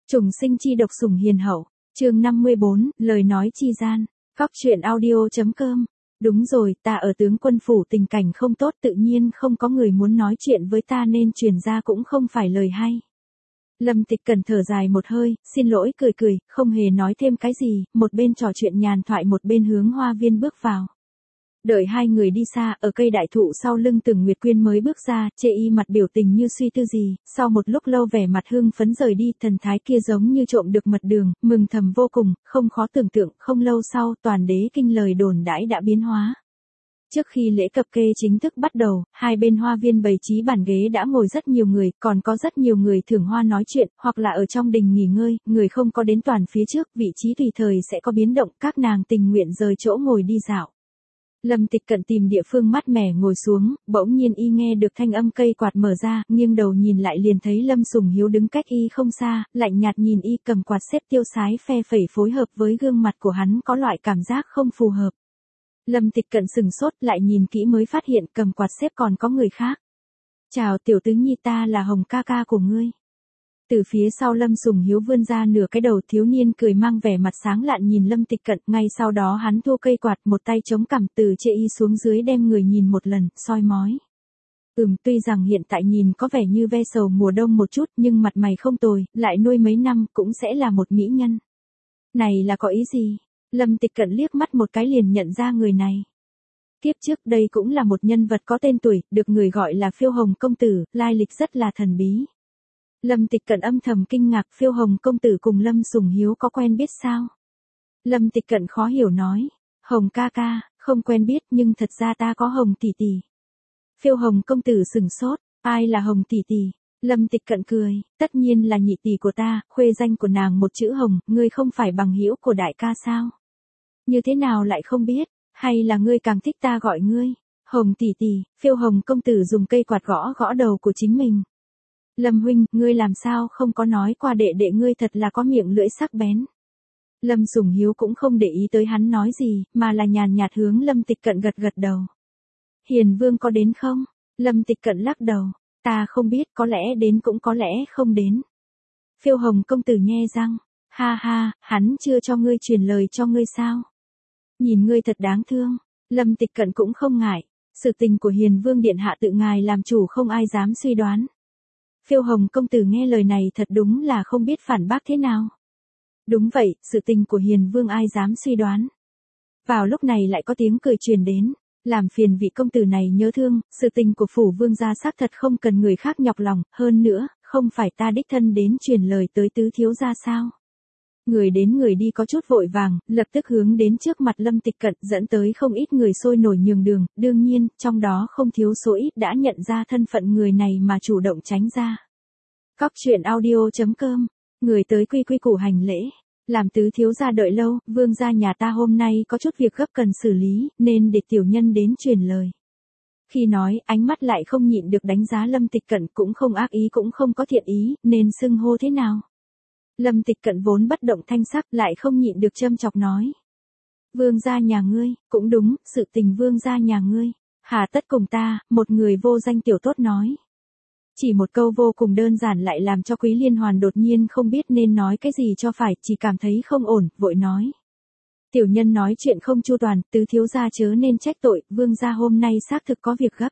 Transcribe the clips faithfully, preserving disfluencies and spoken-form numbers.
Trùng sinh chi độc sủng hiền hậu, chương năm mươi bốn, lời nói chi gian, Cóc truyện audio.com. Đúng rồi, ta ở tướng quân phủ tình cảnh không tốt, tự nhiên không có người muốn nói chuyện với ta nên truyền ra cũng không phải lời hay. Lâm Tịch Cẩn thở dài một hơi, xin lỗi cười cười, không hề nói thêm cái gì, một bên trò chuyện nhàn thoại một bên hướng hoa viên bước vào. Đợi hai người đi xa, ở cây đại thụ sau lưng Từng Nguyệt Quyên mới bước ra, chê y mặt biểu tình như suy tư gì, sau một lúc lâu vẻ mặt hưng phấn rời đi, thần thái kia giống như trộm được mật đường, mừng thầm vô cùng, không khó tưởng tượng, không lâu sau, toàn đế kinh lời đồn đãi đã biến hóa. Trước khi lễ cập kê chính thức bắt đầu, hai bên hoa viên bày trí bàn ghế đã ngồi rất nhiều người, còn có rất nhiều người thưởng hoa nói chuyện, hoặc là ở trong đình nghỉ ngơi, người không có đến toàn phía trước, vị trí tùy thời sẽ có biến động, các nàng tình nguyện rời chỗ ngồi đi dạo. Lâm Tịch Cận tìm địa phương mát mẻ ngồi xuống, bỗng nhiên y nghe được thanh âm cây quạt mở ra, nghiêng đầu nhìn lại liền thấy Lâm Sủng Hiếu đứng cách y không xa, lạnh nhạt nhìn y cầm quạt xếp tiêu sái phe phẩy phối hợp với gương mặt của hắn có loại cảm giác không phù hợp. Lâm Tịch Cận sừng sốt lại nhìn kỹ mới phát hiện cầm quạt xếp còn có người khác. Chào tiểu tứ nhi, ta là Hồng ca ca của ngươi. Từ phía sau Lâm Sủng Hiếu vươn ra nửa cái đầu, thiếu niên cười mang vẻ mặt sáng lạn nhìn Lâm Tịch Cận, ngay sau đó hắn thu cây quạt, một tay chống cằm từ chê y xuống dưới đem người nhìn một lần, soi mói. Ừm, tuy rằng hiện tại nhìn có vẻ như ve sầu mùa đông một chút, nhưng mặt mày không tồi, lại nuôi mấy năm cũng sẽ là một mỹ nhân. Này là có ý gì? Lâm Tịch Cận liếc mắt một cái liền nhận ra người này. Tiếp trước đây cũng là một nhân vật có tên tuổi, được người gọi là Phiêu Hồng công tử, lai lịch rất là thần bí. Lâm Tịch Cận âm thầm kinh ngạc, Phiêu Hồng công tử cùng Lâm Sủng Hiếu có quen biết sao? Lâm Tịch Cận khó hiểu nói, Hồng ca ca, không quen biết nhưng thật ra ta có Hồng tỷ tỷ. Phiêu Hồng công tử sừng sốt, ai là Hồng tỷ tỷ? Lâm Tịch Cận cười, tất nhiên là nhị tỷ của ta, khuê danh của nàng một chữ Hồng, ngươi không phải bằng hữu của đại ca sao? Như thế nào lại không biết, hay là ngươi càng thích ta gọi ngươi? Hồng tỷ tỷ, Phiêu Hồng công tử dùng cây quạt gõ gõ đầu của chính mình. Lâm huynh, ngươi làm sao không có nói qua đệ đệ ngươi thật là có miệng lưỡi sắc bén. Lâm Sủng Hiếu cũng không để ý tới hắn nói gì, mà là nhàn nhạt hướng Lâm Tịch Cận gật gật đầu. Hiền vương có đến không? Lâm Tịch Cận lắc đầu, ta không biết, có lẽ đến cũng có lẽ không đến. Phiêu Hồng công tử nhe răng, ha ha, hắn chưa cho ngươi truyền lời cho ngươi sao? Nhìn ngươi thật đáng thương. Lâm Tịch Cận cũng không ngại, sự tình của Hiền vương điện hạ tự ngài làm chủ, không ai dám suy đoán. Phiêu Hồng công tử nghe lời này thật đúng là không biết phản bác thế nào. Đúng vậy, sự tình của Hiền vương ai dám suy đoán. Vào lúc này lại có tiếng cười truyền đến, làm phiền vị công tử này nhớ thương, sự tình của phủ vương gia xác thật không cần người khác nhọc lòng, hơn nữa, không phải ta đích thân đến truyền lời tới tứ thiếu gia sao? Người đến người đi có chút vội vàng, lập tức hướng đến trước mặt Lâm Tịch Cận, dẫn tới không ít người sôi nổi nhường đường, đương nhiên, trong đó không thiếu số ít đã nhận ra thân phận người này mà chủ động tránh ra. Cóc truyện audio.com, người tới quy quy củ hành lễ, làm tứ thiếu gia đợi lâu, vương gia nhà ta hôm nay có chút việc gấp cần xử lý, nên để tiểu nhân đến truyền lời. Khi nói, ánh mắt lại không nhịn được đánh giá Lâm Tịch Cận, cũng không ác ý cũng không có thiện ý, nên xưng hô thế nào. Lâm Tịch Cận vốn bất động thanh sắc, lại không nhịn được châm chọc nói. Vương gia nhà ngươi, cũng đúng, sự tình vương gia nhà ngươi, hà tất cùng ta, một người vô danh tiểu tốt nói. Chỉ một câu vô cùng đơn giản lại làm cho Quý Liên Hoàn đột nhiên không biết nên nói cái gì cho phải, chỉ cảm thấy không ổn, vội nói. Tiểu nhân nói chuyện không chu toàn, tứ thiếu gia chớ nên trách tội, vương gia hôm nay xác thực có việc gấp.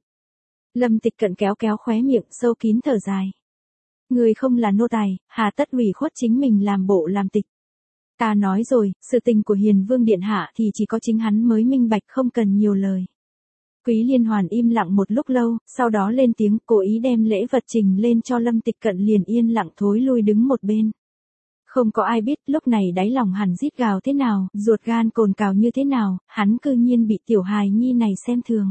Lâm Tịch Cận kéo kéo khóe miệng, sâu kín thở dài. Người không là nô tài, hà tất ủy khuất chính mình làm bộ làm tịch. Ta nói rồi, sự tình của Hiền vương điện hạ thì chỉ có chính hắn mới minh bạch, không cần nhiều lời. Quý Liên Hoàn im lặng một lúc lâu, sau đó lên tiếng, cố ý đem lễ vật trình lên cho Lâm Tịch Cận, liền yên lặng thối lui đứng một bên. Không có ai biết lúc này đáy lòng hắn rít gào thế nào, ruột gan cồn cào như thế nào, hắn cư nhiên bị tiểu hài nhi này xem thường.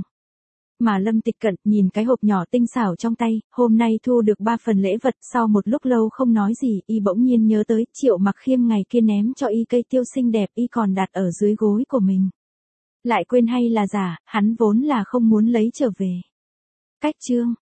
Mà Lâm Tịch Cận nhìn cái hộp nhỏ tinh xảo trong tay, hôm nay thu được ba phần lễ vật, sau một lúc lâu không nói gì, y bỗng nhiên nhớ tới Triệu Mặc Khiêm ngày kia ném cho y cây tiêu xinh đẹp y còn đặt ở dưới gối của mình. Lại quên hay là giả, hắn vốn là không muốn lấy trở về. Cách chương.